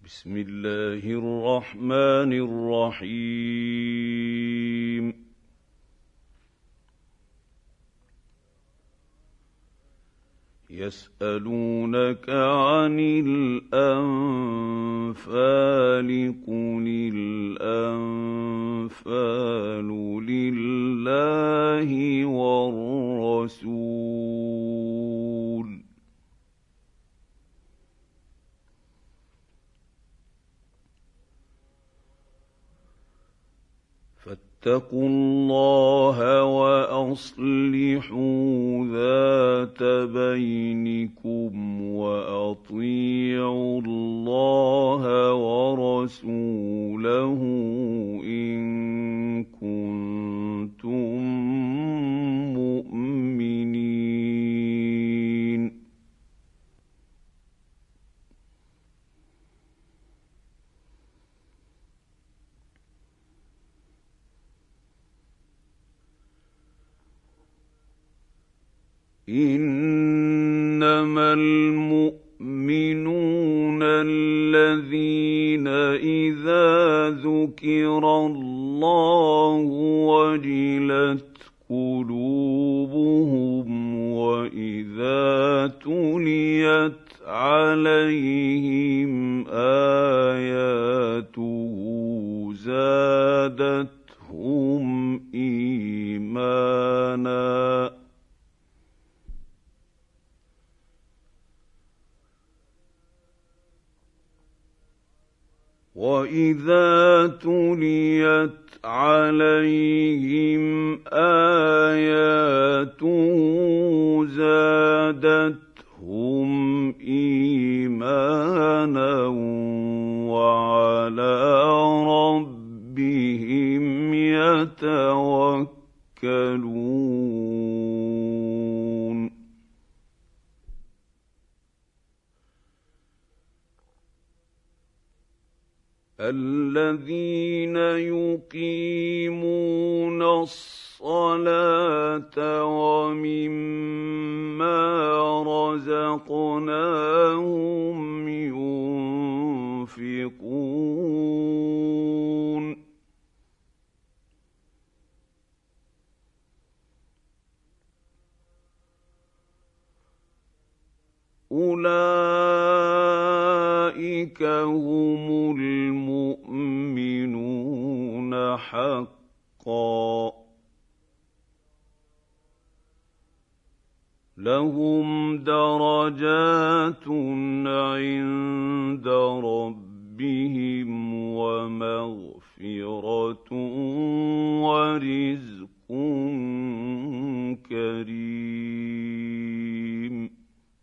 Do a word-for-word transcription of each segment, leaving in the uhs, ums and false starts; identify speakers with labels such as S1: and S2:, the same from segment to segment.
S1: بسم الله الرحمن الرحيم يسألونك عن الأنفال قل الأنفال لله والرسول فاتقوا الله وأصلحوا ذات بينكم وأطيعوا الله ورسوله إن كنتم مؤمنين. إنما المؤمنون الذين إذا ذكر الله وجلت قلوبهم وإذا تليت عليهم آياته زادتهم إيمانا وَإِذَا تُلِيَتْ عَلَيْهِمْ آيَاتُهُ زَادَتْهُمْ إِيمَانًا وَعَلَىٰ رَبِّهِمْ يَتَوَكَّلُونَ. الذين يقيمون الصلاة ومما رزقناهم ينفقون أولئك هم المؤمنون حقا لهم درجات عند ربهم ومغفرة ورزق كريم.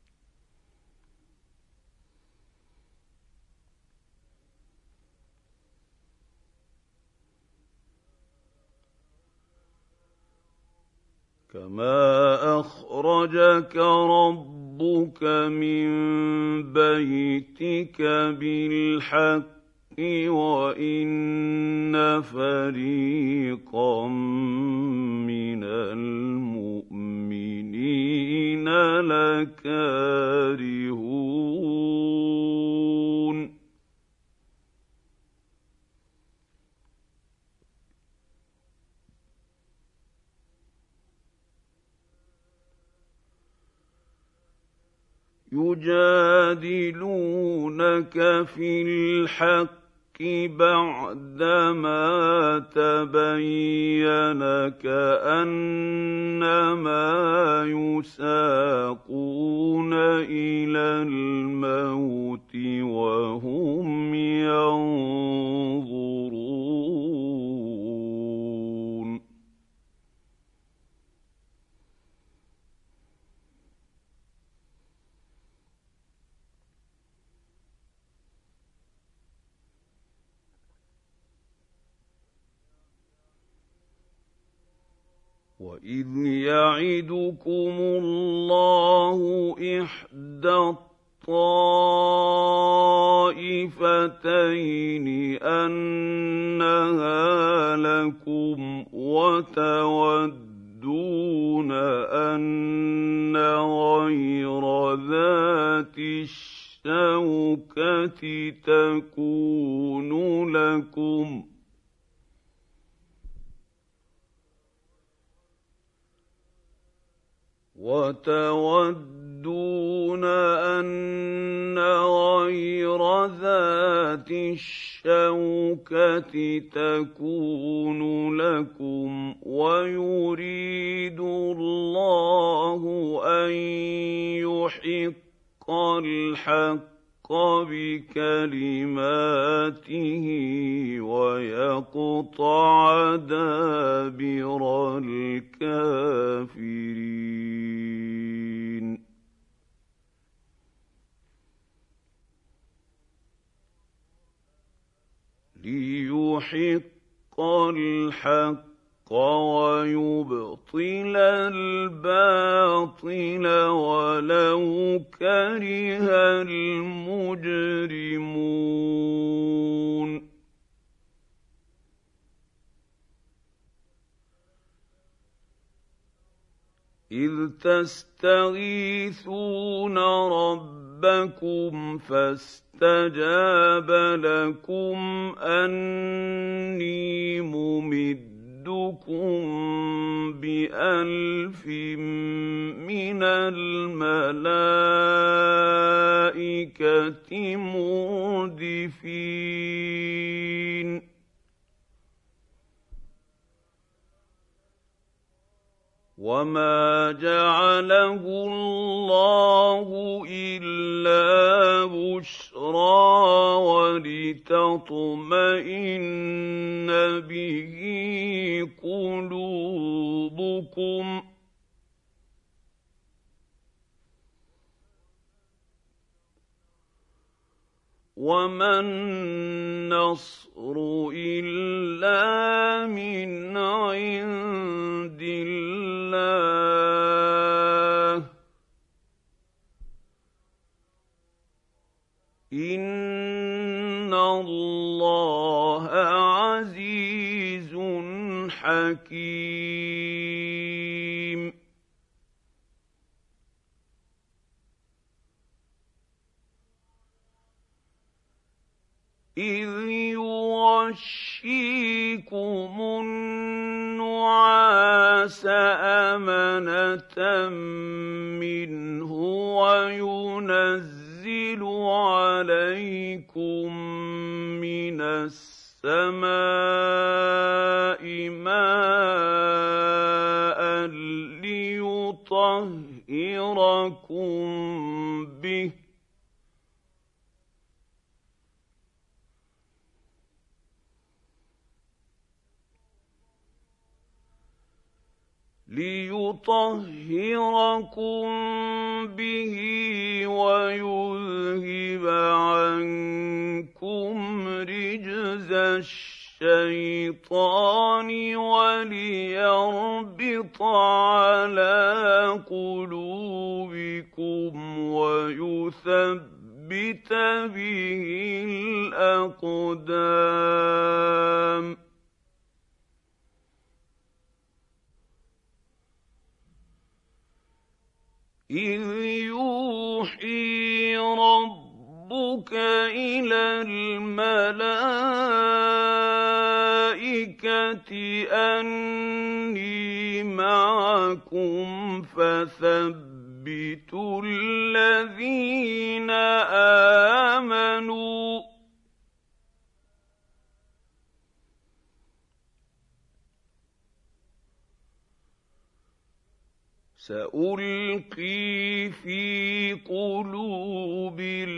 S1: كما أخرجك ربك من بيتك بالحق وإن فريقا من المؤمنين لكارهون. يجادلونك في الحق بعدما تبين كأنما يساقون إلى الموت وهم ينظرون. وَإِذْ يَعِدُكُمُ اللَّهُ إِحْدَى الطَّائِفَتَيْنِ أَنَّهَا لَكُمْ وَتَوَدُّونَ أَنَّ غَيْرَ ذَاتِ الشَّوْكَةِ تكون لكم وتودون أن غير ذات الشوكة تكون لكم ويريد الله أن يحق الحق بكلماته ويقطع دابر الكافرين ليحق الحق ويبطل الباطل ولو كره المجرمون إذ تستغيثون ربكم فاستجاب لكم أني ممدكم بألف من الملائكة مردفين وما جعله الله إلا بشرى ولتطمئن به قلوبكم وما النصر إلا من عند الله إن الله عزيز حكيم إذ يغشيكم النعاس أمنة منه وينزل عليكم من السماء ماء ليطهركم به ليطهركم به ويذهب عنكم رجز الشيطان وليربط على قلوبكم ويثبت به الأقدام إذ يوحي ربك إلى الملائكة أني معكم فثبتوا الذين آمنوا سألقي في قلوب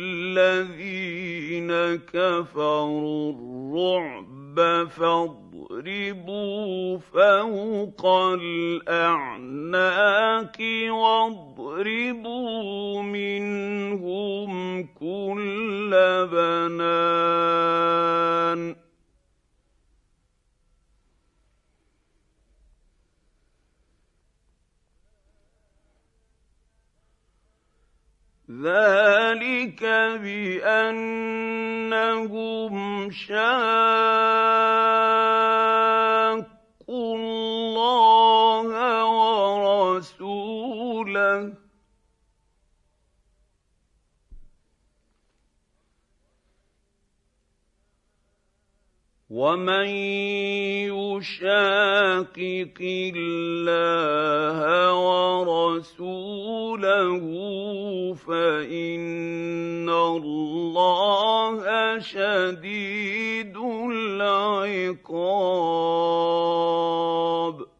S1: الذين كفروا الرعب فاضربوا فوق الأعناق واضربوا منهم كل بنان ذلك بأنهم شاقوا الله ورسوله. ومن يشاقق الله ورسوله فإن الله شديد العقاب.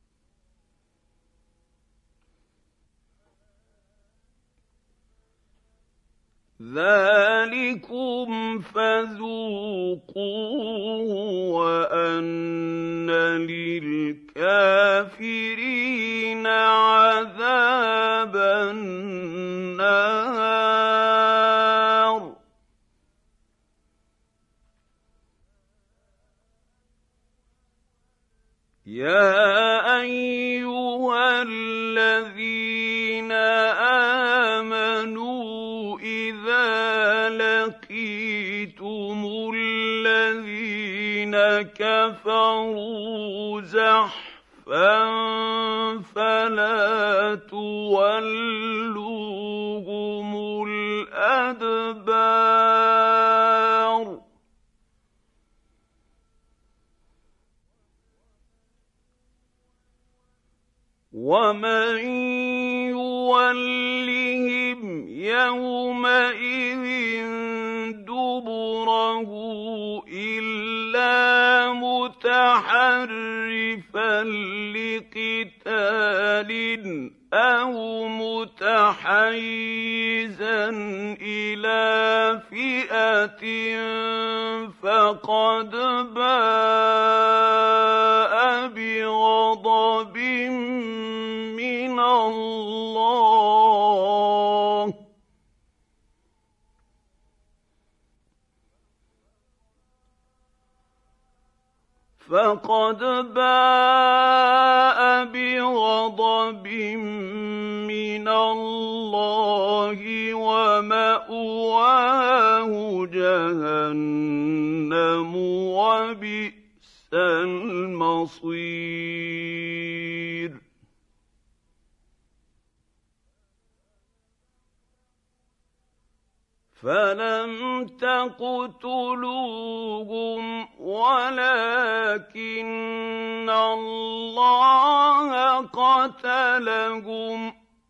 S1: ذلكم فذوقوه وأن للكافرين عذاب النار. يا أيها الذين آمنوا إذا لقيتم الذين كفروا زحفا فلا تولوهم الأدبار. ومن يولهم يومئذ دبره إلا متحرفا لقتال أو متحيزا إلى فئة فقد باء بغضب من الله فقد باء بغضب من الله ومأواه جهنم وبئس المصير. فلم تقتلوهم ولكن الله قتلهم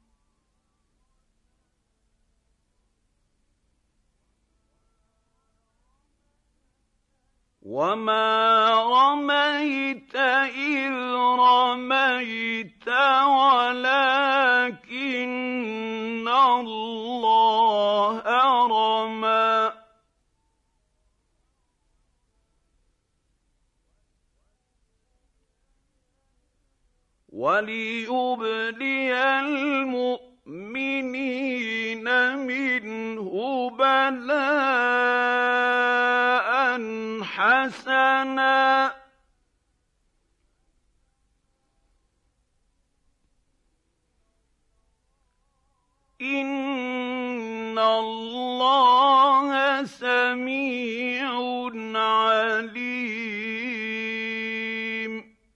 S1: وما رميت إذ رميت ولكن الله رمى وليبلي المؤمنين منه بلاء حسنا إن الله سميع عليم.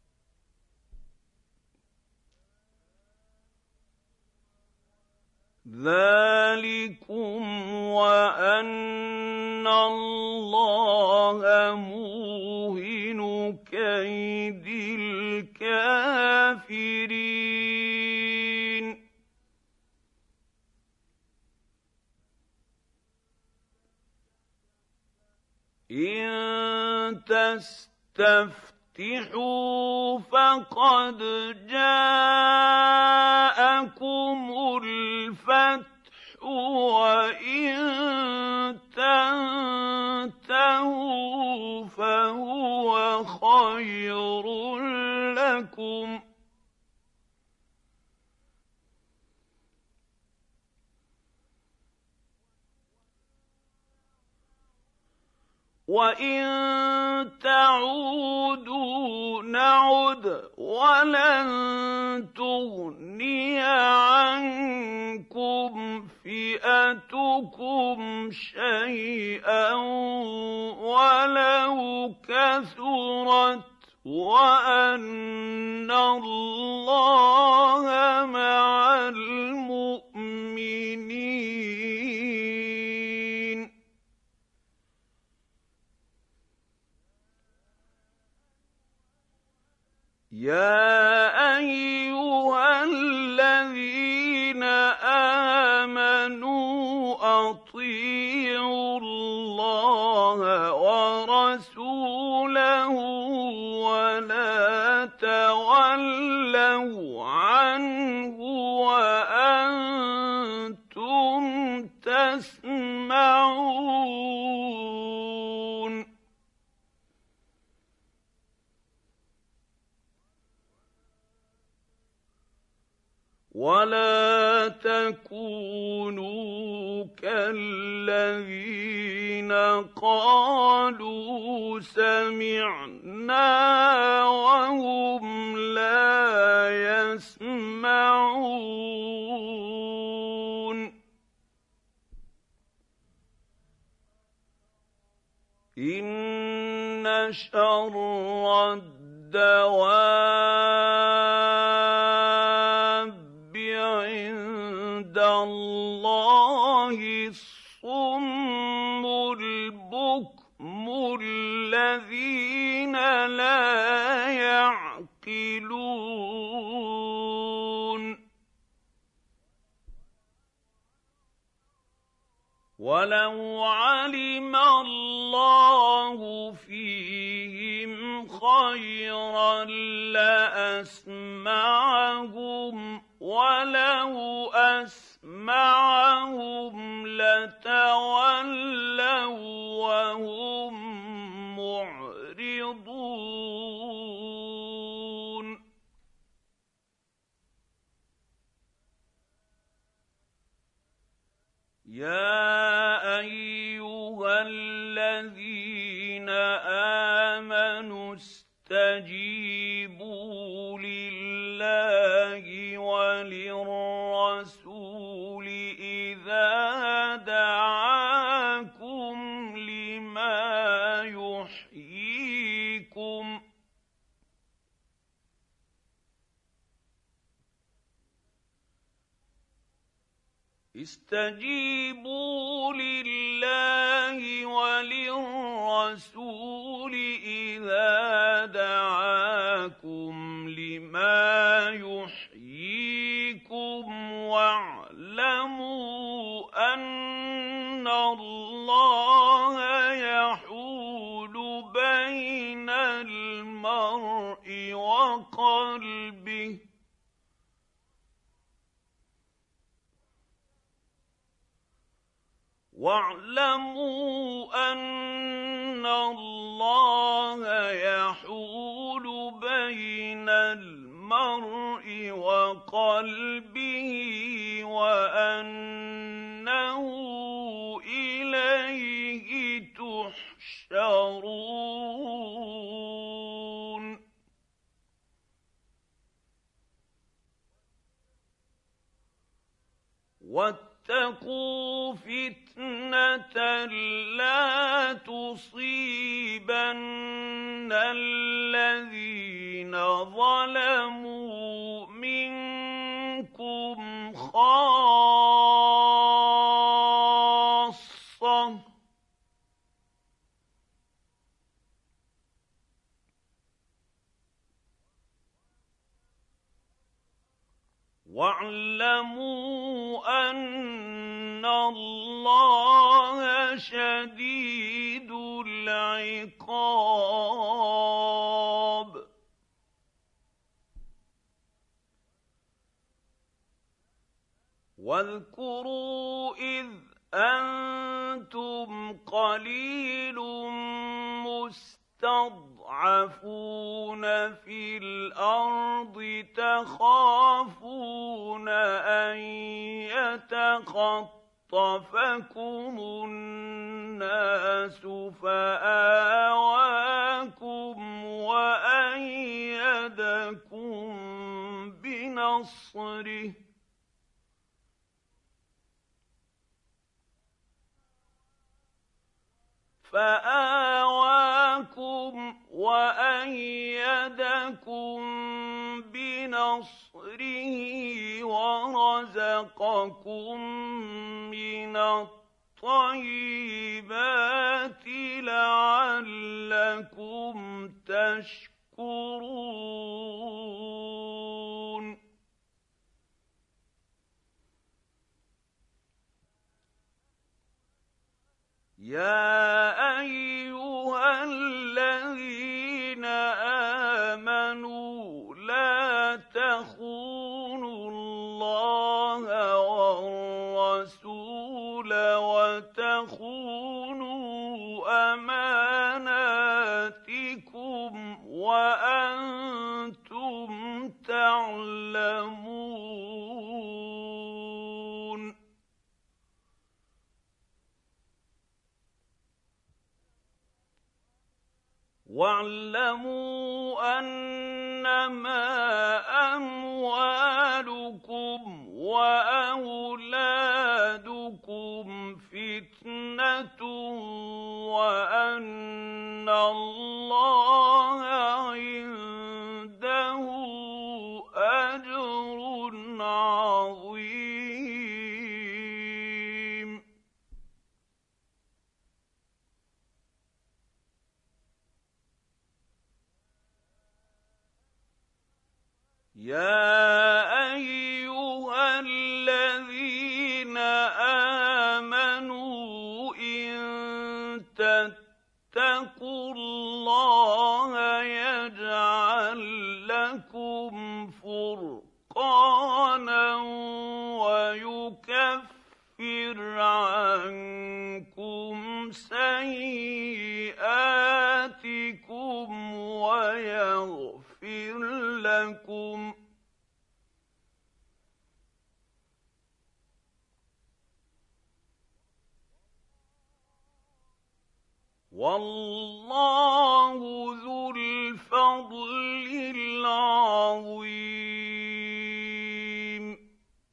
S1: ذلكم وأن الله موهن كيد الكافرين. إن تستفتحوا فقد جاءكم الفتح وإن تنتهوا فهو خير لكم وإن تعودوا نعد ولن تغني عنكم فئتكم شيئا ولو كثرت وأن الله مع المؤمنين. يَا أَيُّهَا الَّذِينَ آمَنُوا أَطِيعُوا اللَّهَ وَرَسُولَهُ وَلَا تَوَلَّوْا عَنْهُ وَأَنتُمْ تَسْمَعُونَ. وَلَا تَكُونُوا كَالَّذِينَ قَالُوا سَمِعْنَا وَهُمْ لَا يَسْمَعُونَ. إِنَّ شَرَّ الدَّوَابِّ عِندَ اللَّهِ الصُّمُّ الْبُكْمُ الَّذِينَ لَا يَعْقِلُونَ. وَلَوْ عَلِمَ اللَّهُ فِيهِمْ خَيْرًا لَّأَسْمَعَهُمْ ۖ وَلَوْ أَسْمَعَهُمْ لَتَوَلَّوا وَّهُم مُّعْرِضُونَ. يَا أَيُّهَا الَّذِينَ آمَنُوا اسْتَجِيبُوا لِلَّهِ وَلِلرَّسُولِ إِذَا دَعَاكُمْ لِمَا يُحْيِيكُمْ ۖ اسْتَجِيبُوا لِلَّهِ وَلِلرَّسُولِ إِذَا دَعَاكُمْ لِمَا يُحْيِيكُمْ وَاعْلَمُوا أَنَّ اللَّهَ يَحُولُ بَيْنَ الْمَرْءِ وَقَلْبِهِ واعلموا أن الله يحول بين المرء وقلبه وأنه إليه تحشرون. واتقوا فتنة لا تصيبن الذين ظلموا منكم خاصة واعلموا أن الله شديد العقاب. واذكروا إذ أنتم قليل مستضعفون في الأرض تخافون أن يتخطفكم الناس فآواكم وأيدكم بنصره فآواكم وأيدكم بنصره ورزقكم من الطيبات لعلكم تشكرون. يَا أَيُّهَا الَّذِينَ آمَنُوا لَا تَخُونُوا اللَّهَ وَالرَّسُولَ وَتَخُونُوا أَمَانَاتِكُمْ وَأَنتُمْ تَعْلَمُونَ. وَاعْلَمُوا أَنَّمَا أَمْوَالُكُمْ وَأَوْلَادُكُمْ فِتْنَةٌ وَأَنَّ اللَّهَ عِندَهُ أَجْرٌ عَظِيمٌ. يَا أَيُّهَا الَّذِينَ آمَنُوا إِن تَتَّقُوا اللَّهَ يَجْعَل لَّكُمْ فُرْقَانًا وَيُكَفِّرْ عَنكُمْ سَيِّئَاتِكُمْ وَيَغْفِرْ لَكُمْ ۗ وَاللَّهُ ذُو الْفَضْلِ الْعَظِيمِ.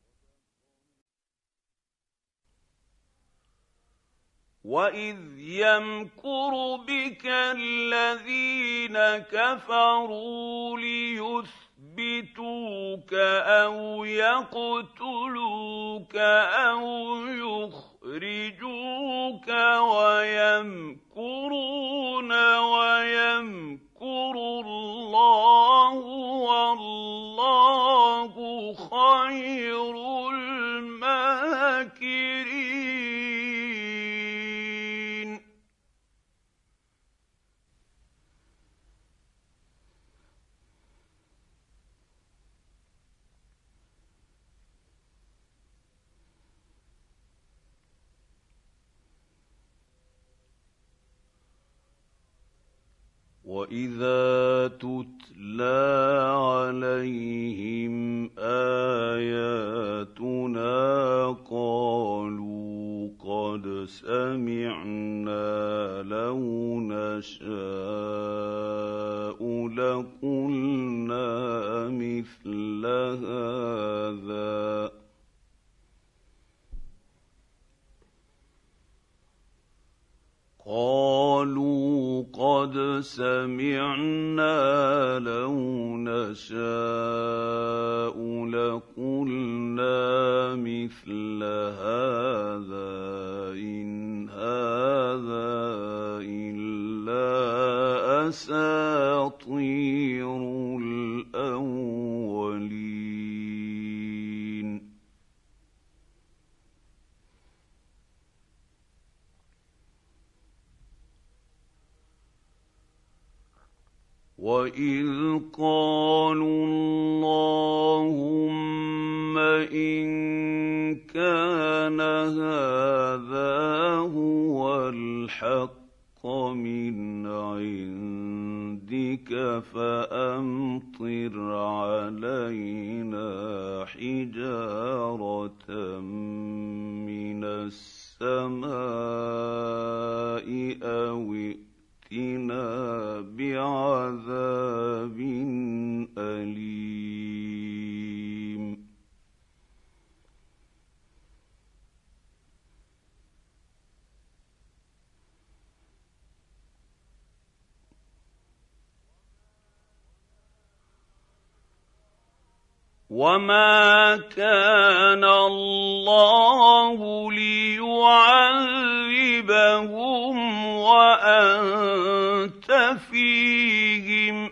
S1: وَإِذْ يَمْكُرُ بِكَ الَّذِينَ كَفَرُوا لِيُثْبِتُوكَ أَوْ يَقْتُلُوكَ أَوْ يُخْرِجُوكَ وَيَمْكُرُونَ وَيَمْكُرُ اللَّهُ وَاللَّهُ خَيْرُ الْمَاكِرِينَ. وَإِذَا تُتْلَىٰ عَلَيْهِمْ آيَاتُنَا قَالُوا قَدْ سَمِعْنَا لَوْ نَشَاءُ لَقُلْنَا مِثْلَ هَٰذَا ۚ قَالُوا قَدْ سَمِعْنَا لَوْ نَشَاءُ لَقُلْنَا مِثْلَ هَٰذَا إِنْ هَٰذَا إِلَّا أَسَاطِيرُ الْأَوَّلِينَ. وَإِذْ قَالُوا اللَّهُمَّ إِن كَانَ هَٰذَا هُوَ الْحَقَّ مِنْ عِندِكَ فَأَمْطِرْ عَلَيْنَا حِجَارَةً مِّنَ السَّمَاءِ أَوِ ائْتِنَا بِعَذَابٍ أَلِيمٍ. وَمَا كَانَ اللَّهُ لِيُعَذِّبَهُمْ وَأَنتَ فِيهِمْ ۚ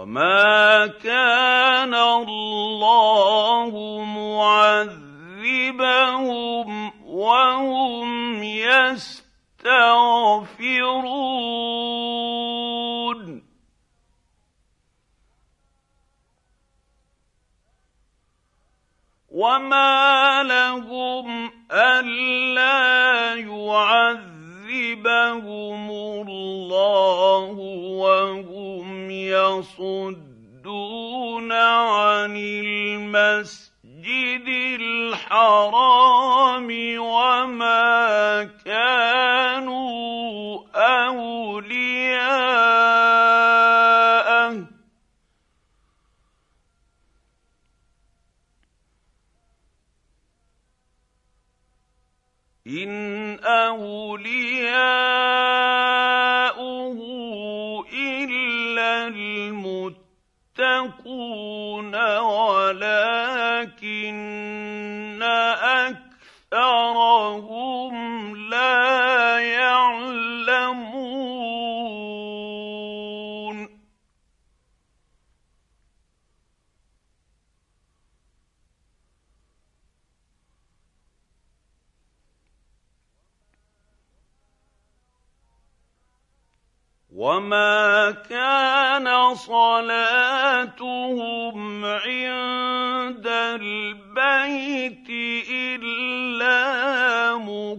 S1: وَمَا كَانَ اللَّهُ مُعَذِّبَهُمْ يعذبهم وهم يستغفرون وما لهم ألا يعذبهم الله وهم يصدون عن المسجد الحرام وما كانوا أولياءه إن أولياؤه إلا المتقون ولكن أكثرهم لا يعلمون وما كان صلاتهم عند البيت إلا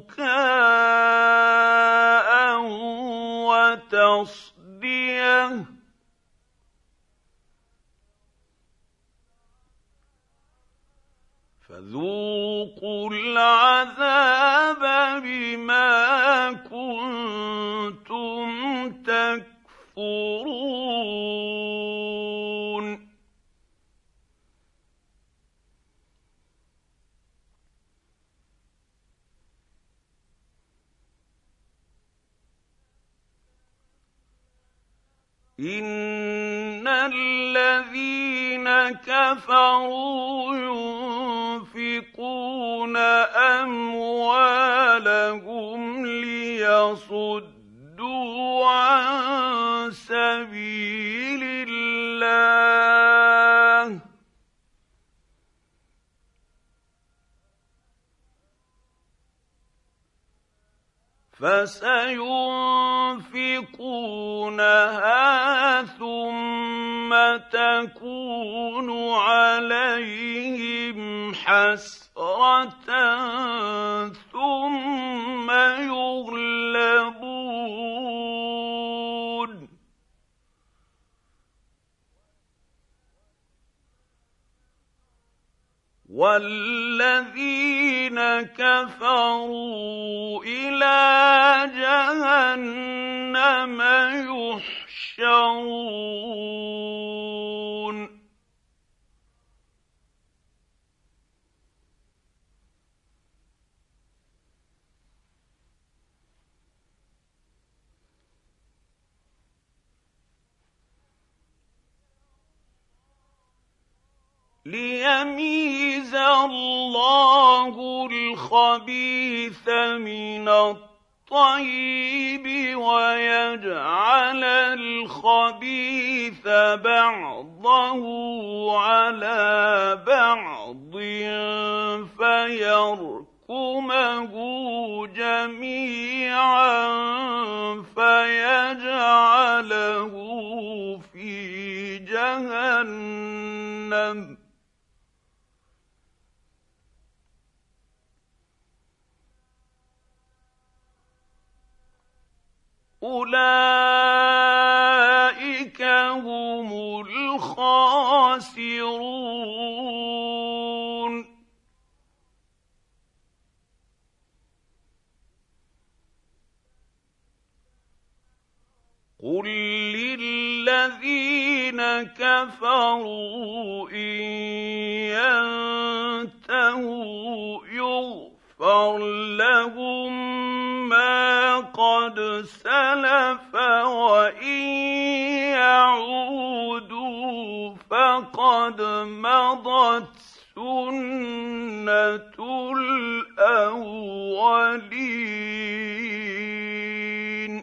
S1: مكاء وتصديه فذوقوا العذاب بما كنتم تكفرون إن الذين كفروا ينفقون أموالهم ليصدوا عن سبيل الله فسينفقونها ثم تكون عليهم حسرة ثم يغلبون والذين كفروا إلى جهنم يحشرون ليميز الله الخبيث من الطيب ويجعل الخبيث بعضه على بعض فيركمه جميعا فيجعله في جهنم أولئك هم الخاسرون قل للذين كفروا إن ينتهوا يغفر لهم ما قد سلف وإن يعودوا فقد مضت سنة الأولين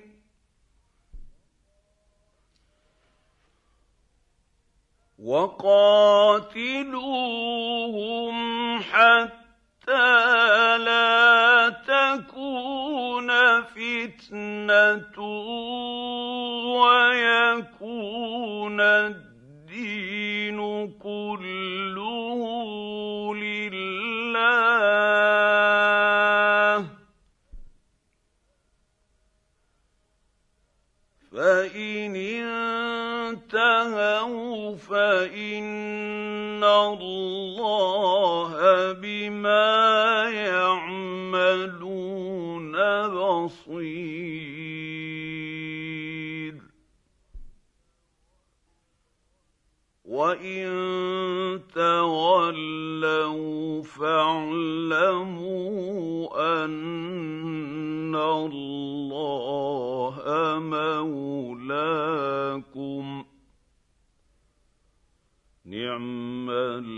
S1: وقاتلوهم حتى لا تكون فتنة ويكون الدين كله لله. فإن انتهوا فإن الله بما يعملون بصير. وإن تولوا فاعلموا أن الله مولاكم نعم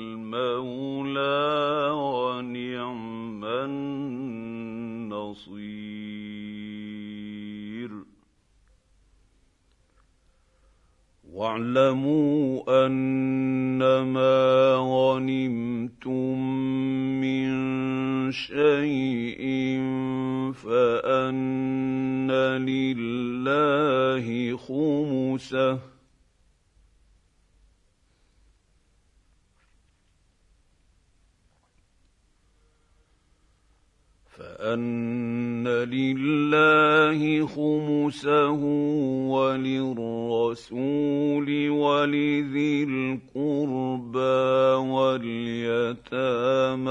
S1: المولى ونعم النصير. واعلموا أنما غنمتم من شيء فأن لله خمسه فأن لله خمسه وللرسول ولذي القربى واليتامى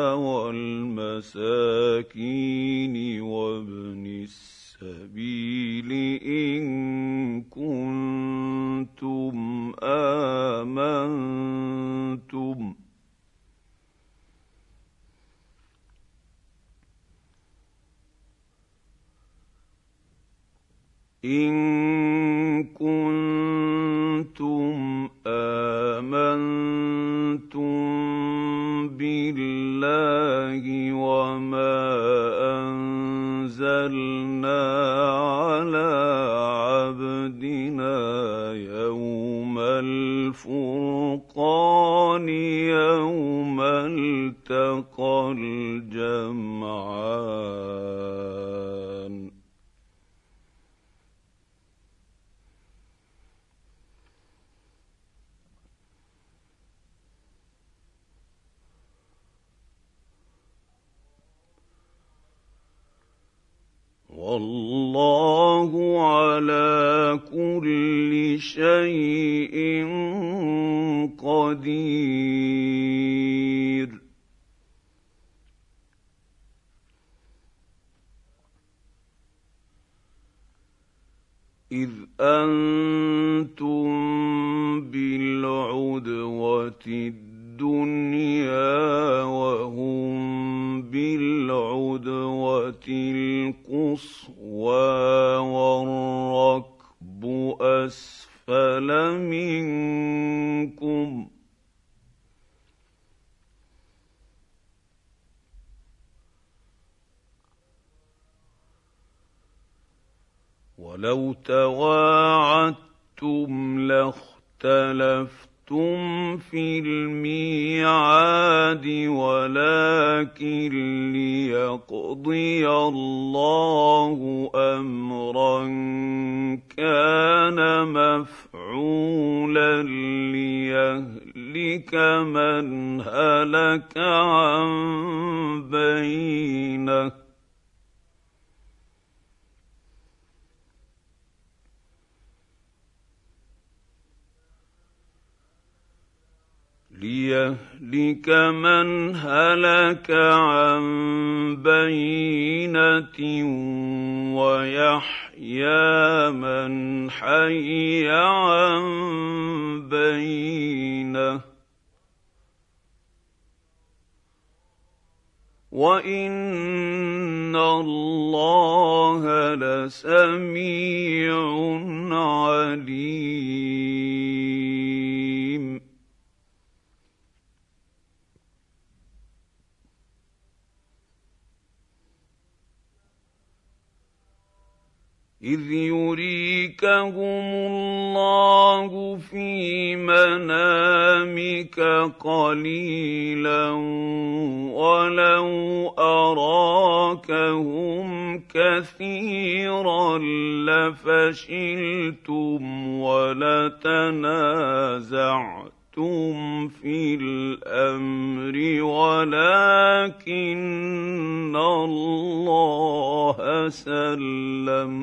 S1: والمساكين وابن السبيل إن كنتم آمنتم إن كنتم آمنتم بالله وما أنزلنا على عبدنا يوم الفرقان يوم التقى الجمعان. والله على كل شيء قدير. إذ أنتم بالعدوة الدنيا وهم بالعدوة القصوى والركب أسفل منكم ولو تواعدتم لاختلفتم في الميعاد ولكن ليقضي الله أمرا كان مفعولا ليهلك من هلك عن بينه ليهلك من هلك عن بينة ويحيى من حي عن بينة وإن الله لسميع عليم. إذ يريكهم الله في منامك قليلا ولو أراكهم كثيرا لفشلتم ولتنازعتم في الأمر ولكن الله سلم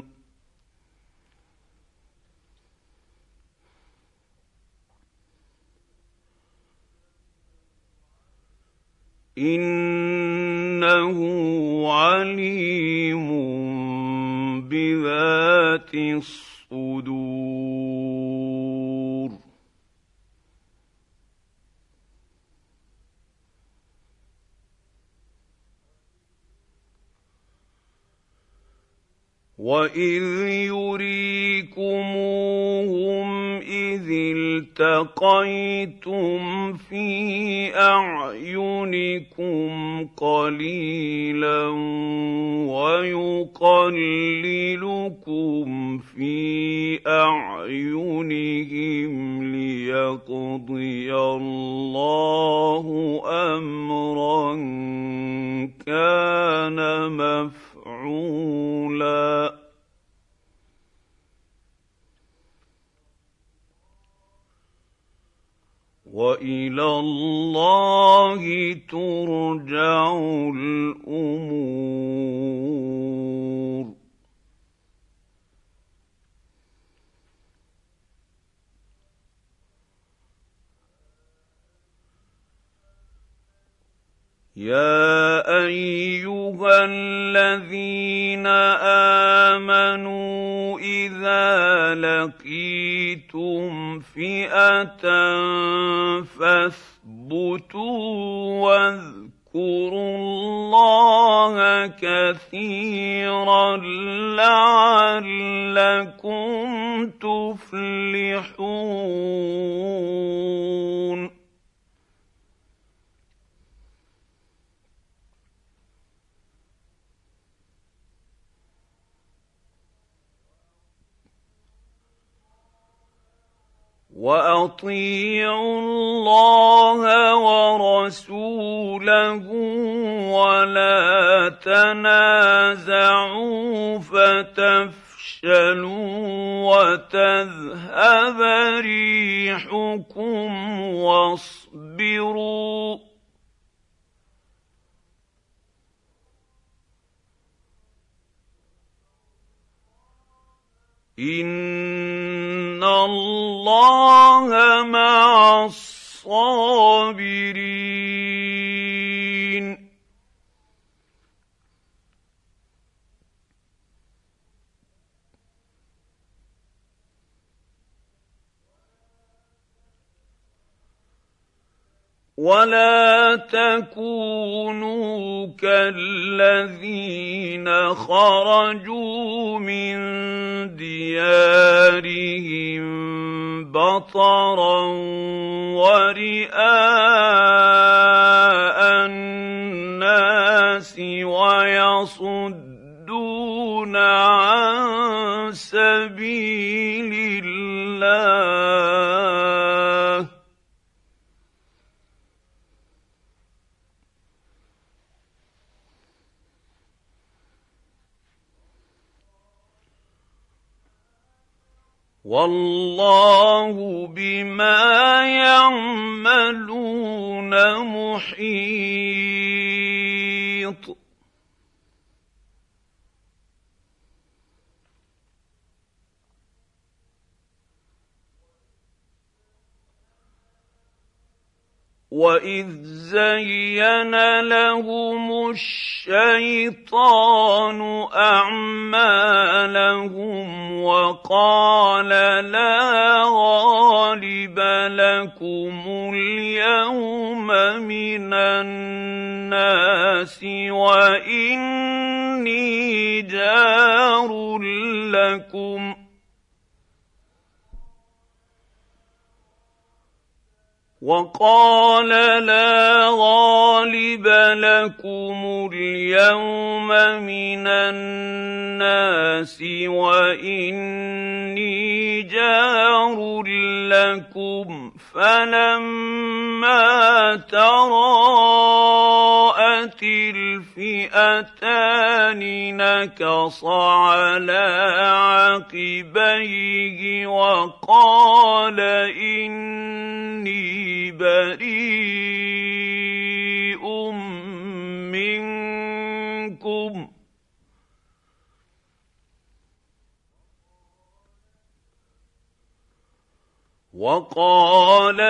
S1: إنه عليم بذات الصدور وإذ يريكموهم إذ التقيتم في أعينكم قليلا ويقللكم في أعينهم ليقضي الله أمرا كان مفعولا وإلى الله ترجع الأمور يا أيها الذين آمنوا إذا لقيتم فئة فاثبتوا واذكروا الله كثيرا لعلكم تفلحون وأطيعوا الله ورسوله ولا تنازعوا فتفشلوا وتذهب ريحكم واصبروا إن الله مع الصابرين ولا تكونوا كالذين خرجوا من ديارهم بطرا ورئاء الناس ويصدون عن سبيل الله والله بما يعملون محيط وَإِذْ زَيَّنَ لَهُمُ الشَّيْطَانُ أَعْمَالَهُمْ وَقَالَ لَا غَالِبَ لَكُمُ الْيَوْمَ مِنَ النَّاسِ وَإِنِّي جَارٌ لَكُمْ وقال لا غالب لكم اليوم من الناس وإني جار لكم فلما تراءت الفئتان نكص على عقبيه وقال إني بريء منكم وقال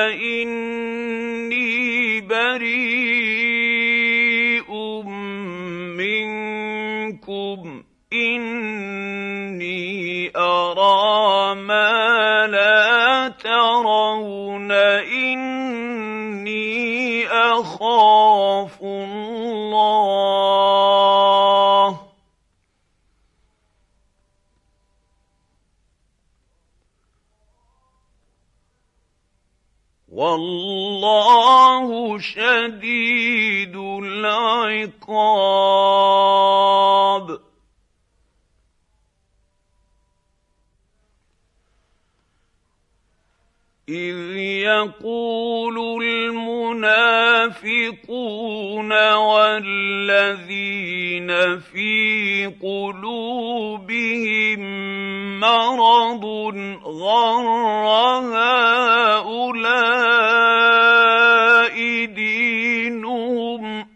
S1: إني بريء منكم إني أرى ما لا ترون إني أخاف الله والله شديد العقاب. إذ يقول المنافقون والذين في قلوبهم مرض غر هؤلاء دينهم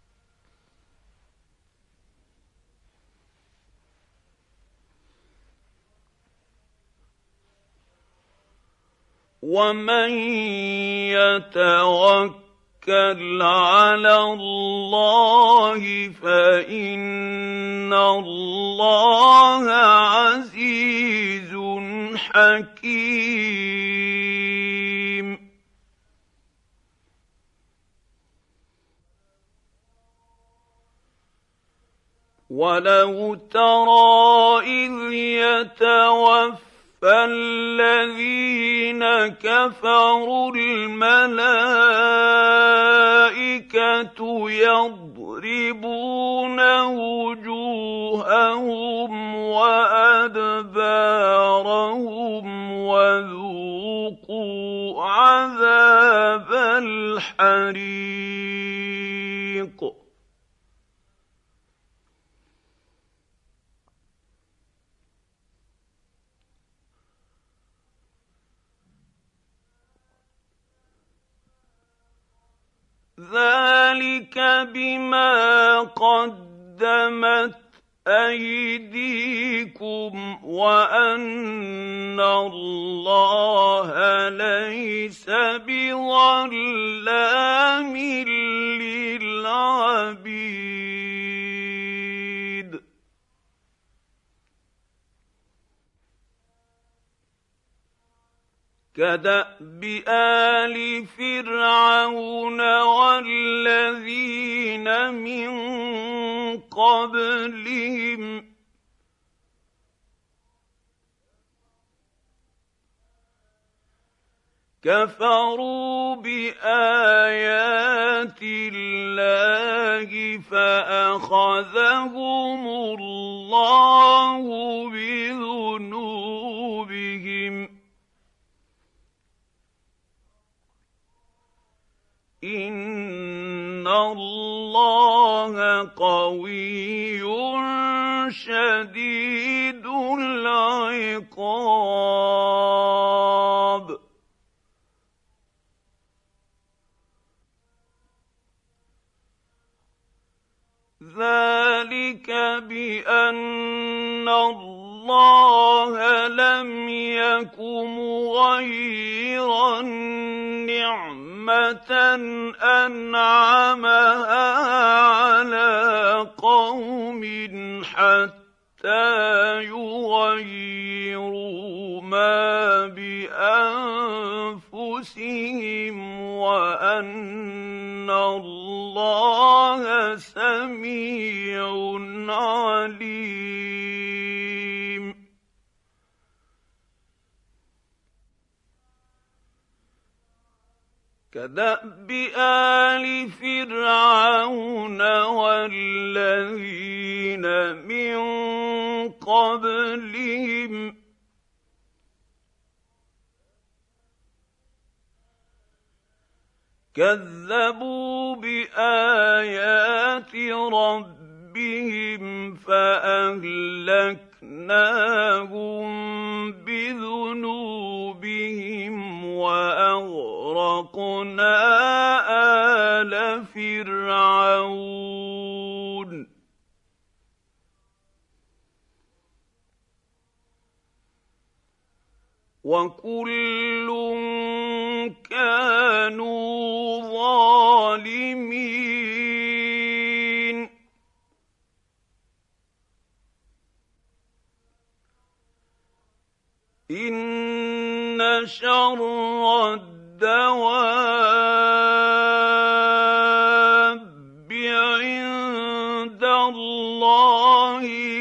S1: ومن يتوكل على الله فإن الله عزيز حكيم. ولو ترى إذ يتوفى فالذين كفروا الملائكة يضربون وجوههم وأدبارهم وذوقوا عذاب الحريق. ذلك بما قدمت أيديكم وأن الله ليس بظلام للعبيد. كدأب آل فرعون والذين من قبلهم كفروا بآيات الله فأخذهم الله بذنوبهم إن الله قوي شديد العقاب. ذلك بأن الله لم يك مغيرا نعمة أنعمها على قوم حتى يغيروا ما بأنفسهم وأن الله سميع عليم. كدأب آل فرعون والذين من قبلهم كذبوا بآيات ربهم فأهلكناهم بذنوبهم وأغرقنا آل فرعون وكل كانوا ظالمين إن شر الدواب عند الله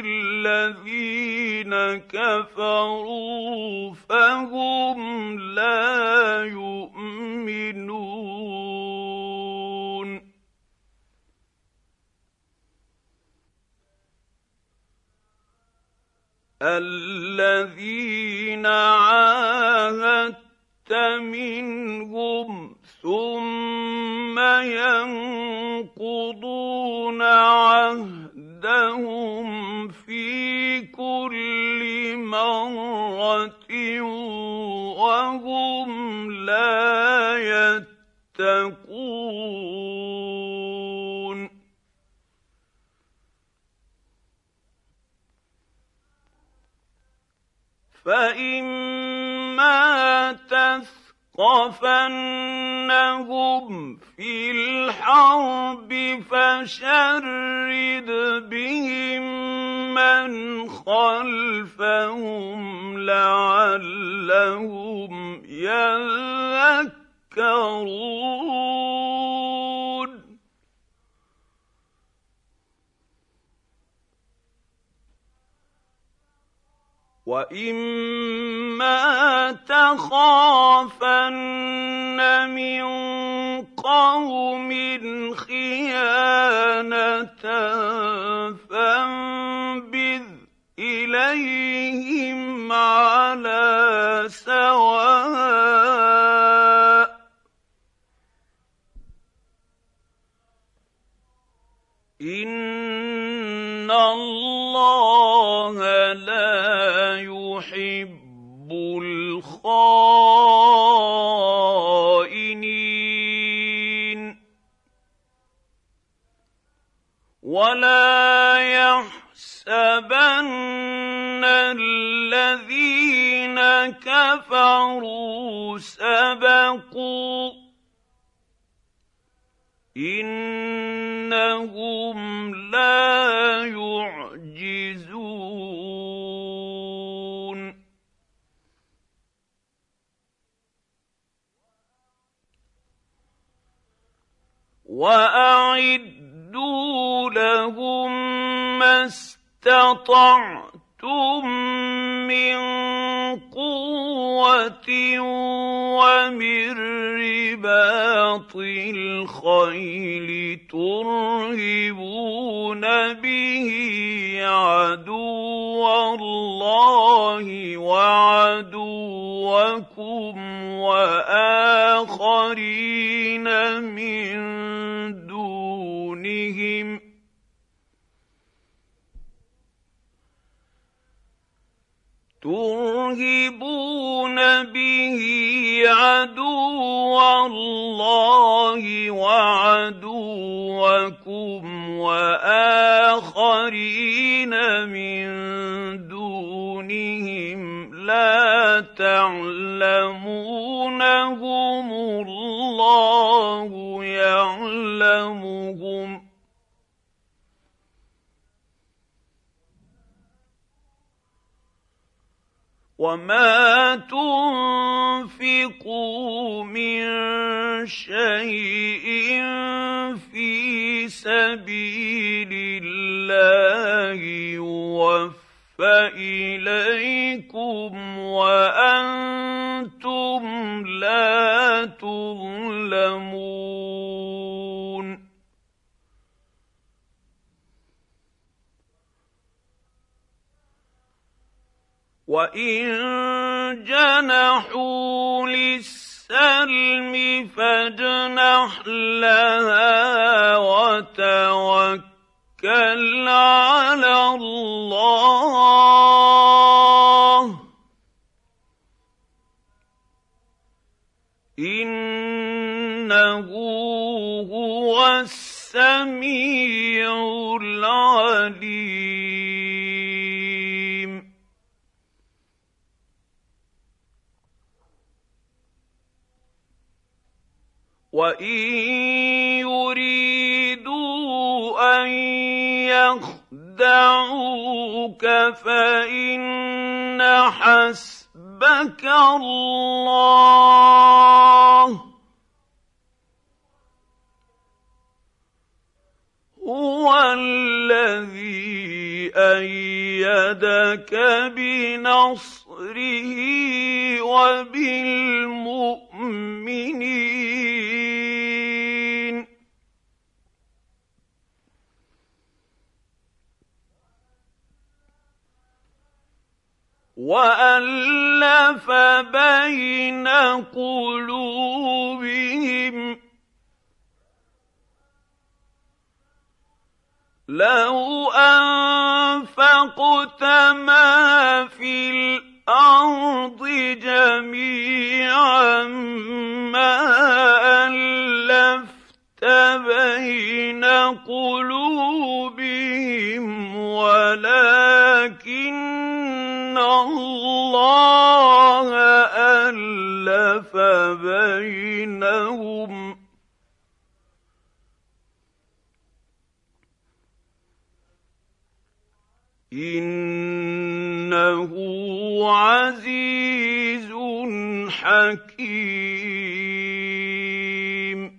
S1: الذين كفروا فهم لا يؤمنون الذين عاهدت منهم ثم ينقضون عهدهم في كل مرة وهم لا يتقون فإما تثقفنهم في الحرب فشرد بهم من خلفهم لعلهم يذكرون وَإِمَّا تَخَافَنَّ مِنْ قَوْمٍ خِيَانَةً فَانبِذْ إِلَيْهِمْ عَلَى سَوَاءٍ إِنَّ اللَّهَ لَا يُحِبُّ الْخَائِنِينَ وَلَا يَحْسَبَنَّ الَّذِينَ كَفَرُوا سَبَقُوا إِنَّهُمْ لَا يُعْجِزُونَ وَأَعِدُّوا لَهُم مَّا اسْتَطَعْتُم مِّن قُوَّةٍ وَمِن رِّبَاطِ الْخَيْلِ تُرْهِبُونَ بِهِ عَدُوَّ اللَّهِ وَعَدُوَّكُمْ وَآخَرِينَ مِن دُونِهِمْ تُرْهِبُونَ بِهِ عَدُوَّ اللَّهِ وَعَدُوَّكُمْ وَآخَرِينَ مِن دُونِهِمْ لَا تَعْلَمُونَهُمُ اللَّهُ يَعْلَمُهُمْ ۚ وَمَا تُنفِقُوا مِن شَيْءٍ فِي سَبِيلِ اللَّهِ يُوَفَّ إِلَيْكُمْ وَأَنتُمْ لَا تُظْلَمُونَ وإن جنحوا للسلم فاجنح لها وتوكل على الله إنه هو السميع العليم. وإن يريدوا أن يخدعوك فإن حسبك الله هو الذي أيدك بنصره وبالمؤمنين وألف بين قلوبهم لو أنفقت ما في الأرض جميعا ما ألفت بين قلوبهم ولكن الله ألف بينهم إنه عزيز حكيم.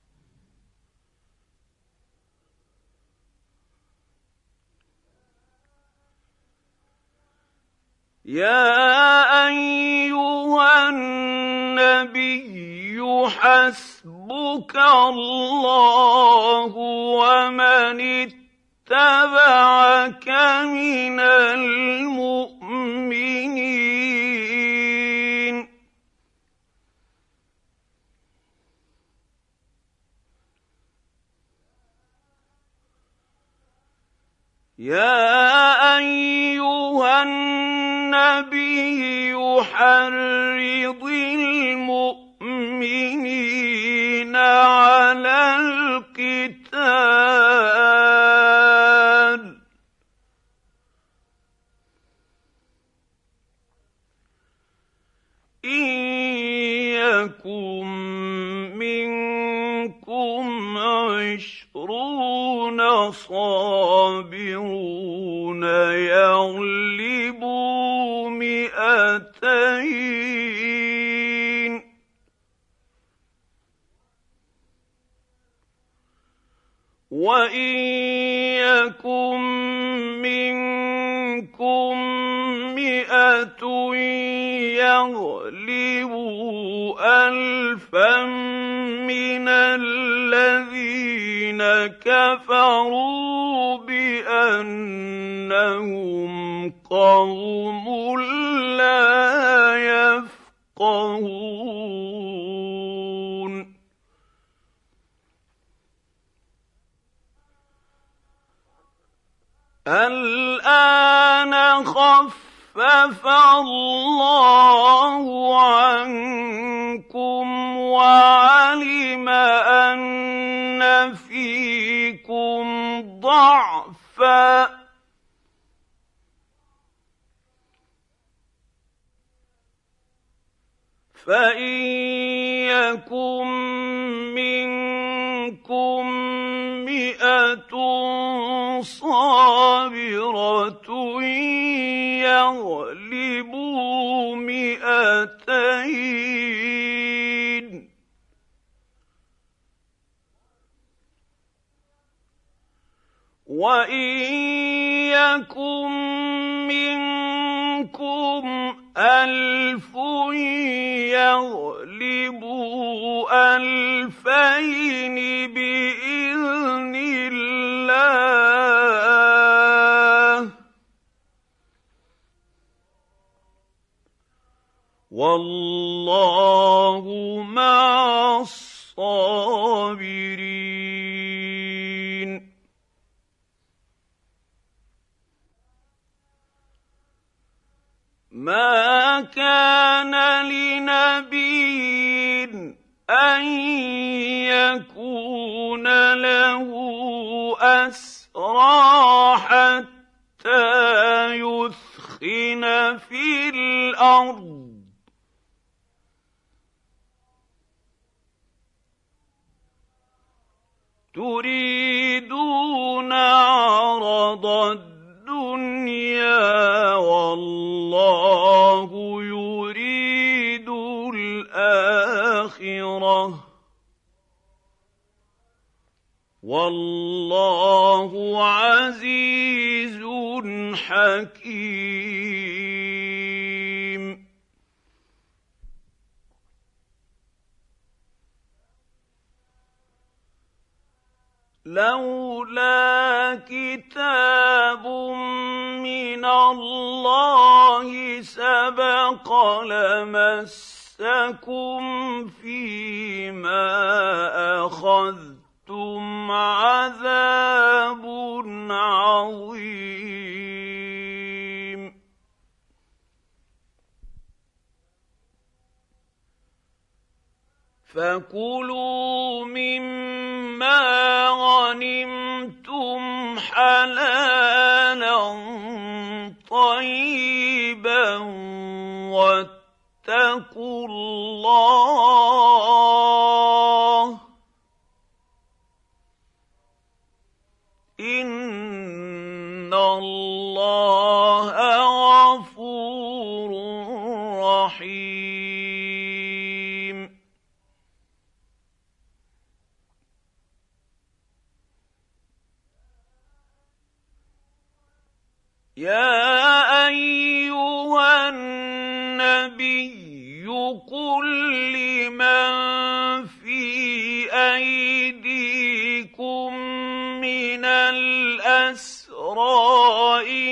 S1: يا أيها النبي حسبك الله ومن اتبعك من المؤمنين يا أيها النبي حرض المؤمنين على القتال إن يكن منكم عشرون صابرون يغلبوا مئتين وإن يكن منكم مئة يغلبوا ألفا من الذين كفروا بأنهم قوم لا يفقهون. الآن خفف الله عنكم وعلم أن فيكم ضعفا فإن يكن منكم مئة صابرة يغلبوا مئتين وإن يكن منكم ألف يغلبوا ألفين بإذن الله وَاللَّهُ مَعَ الصَّابِرِينَ. مَا كَانَ لِنَبِيٍّ أَن يَكُونَ لَهُ أَسْرَىٰ حَتَّىٰ يُثْخِنَ فِي الْأَرْضِ ۚ تُرِيدُونَ عَرَضَ الدُّنْيَا وَاللَّهُ يُرِيدُ الْآخِرَةَ ۗ وَاللَّهُ عَزِيزٌ حَكِيمٌ. لولا كتاب من الله سبق لمسكم فيما أخذتم عذاب عظيم. فكلوا مما غنمتم حلالا طيبا واتقوا الله إن الله غفور رحيم. يا أيها النبي قل لمن في أيديكم من الأسرى إن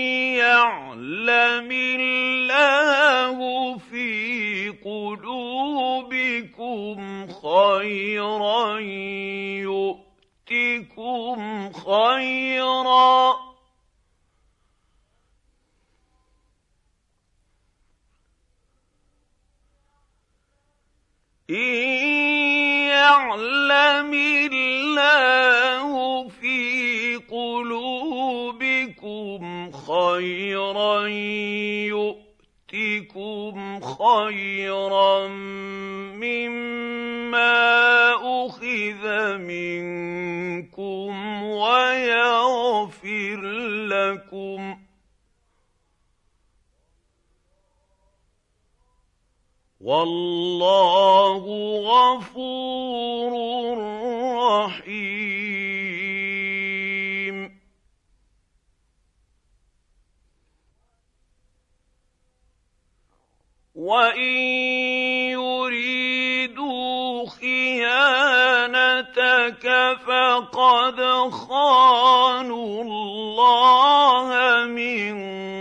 S1: يعلم الله في قلوبكم خيرا يؤتكم خيرا إن يعلم الله في قلوبكم خيرا يؤتكم خيرا مما أخذ منكم ويغفر لكم والله غفور رحيم. وإن يريدوا خيانتك فقد خانوا الله من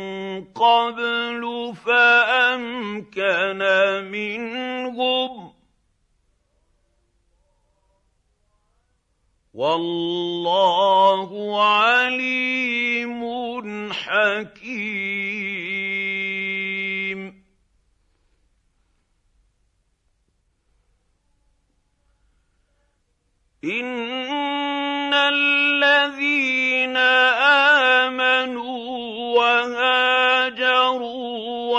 S1: قبل فأمكن منهم والله عليم حكيم. إن الذين آمنوا وهاجروا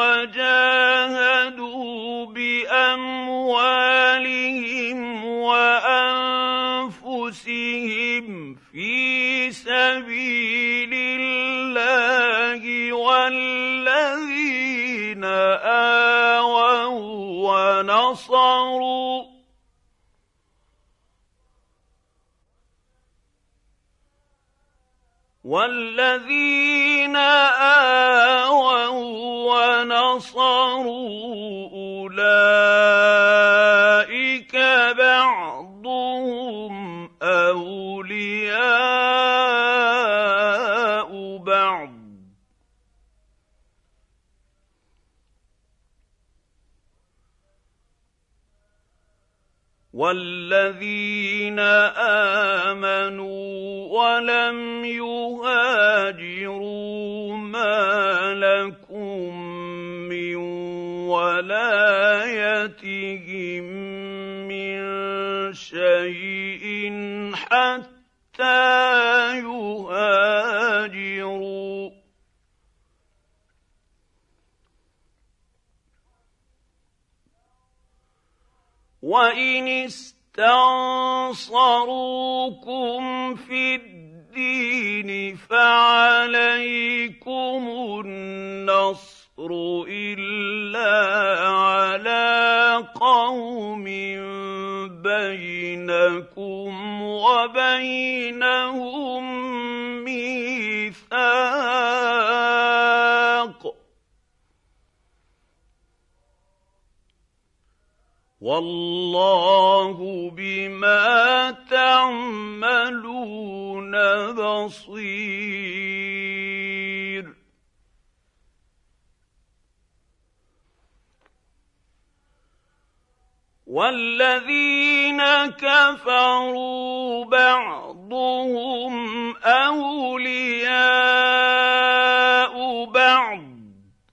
S1: وجاهدوا بأموالهم وأنفسهم في سبيل الله والذين آووا ونصروا والذين آووا ونصروا أولئك بعضهم أولياء بعض وَالَّذِينَ آمَنُوا وَلَمْ يُهَاجِرُوا مَا لَكُم مِّن وَلَايَتِهِم مِّن شَيْءٍ حَتَّىٰ يُهَاجِرُوا ۚ وَإِنِ اسْتَنصَرُوكُمْ فِي الدِّينِ فَعَلَيْكُمُ النَّصْرُ إِلَّا عَلَىٰ قَوْمٍ بَيْنَكُمْ وَبَيْنَهُم مِّيثَاقٌ ۗ وَاللَّهُ بِمَا تَعْمَلُونَ بَصِيرٌ. وَالَّذِينَ كَفَرُوا بَعْضُهُمْ أَوْلِيَاءُ بَعْضٍ ۚ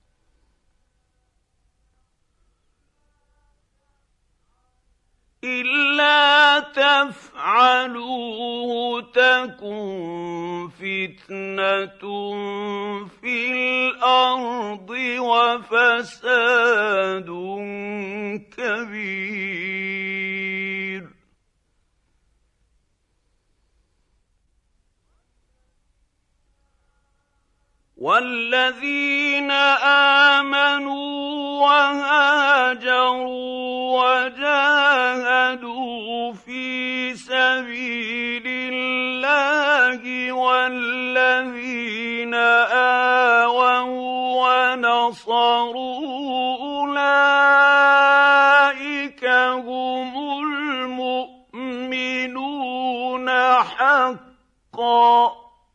S1: إِلَّا تَفْعَلُوهُ تَكُن فِتْنَةٌ فِي الْأَرْضِ وَفَسَادٌ كَبِيرٌ. وَالَّذِينَ آمَنُوا وَهَاجَرُوا وَجَاهَدُوا فِي سَبِيلِ اللَّهِ وَالَّذِينَ آوَوا وَّنَصَرُوا أُولَٰئِكَ هُمُ الْمُؤْمِنُونَ حَقًّا ۚ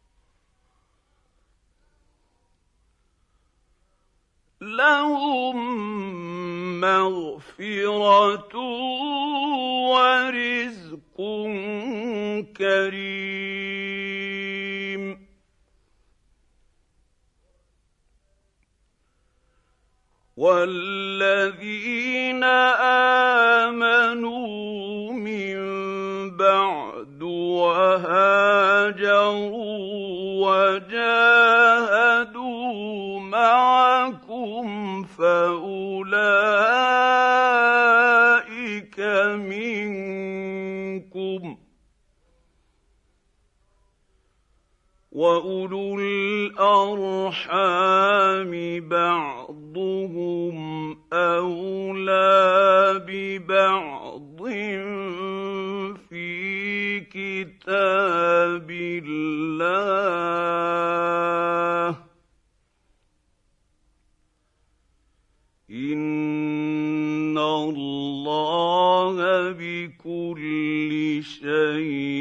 S1: لَّهُم مَّغْفِرَةٌ وَرِزْقٌ كَرِيمٌ. وَالَّذِينَ آمَنُوا مِن بَعْدُ وَهَاجَرُوا وَجَاهَدُوا مَعَكُمْ فَأُولَٰئِكَ مِنكُمْ ۚ وَأُولُو الْأَرْحَامِ بَعْضُهُمْ أَوْلَىٰ بِبَعْضٍ فِي كِتَابِ اللَّهِ ۗ إِنَّ اللَّهَ بِكُلِّ شَيْءٍ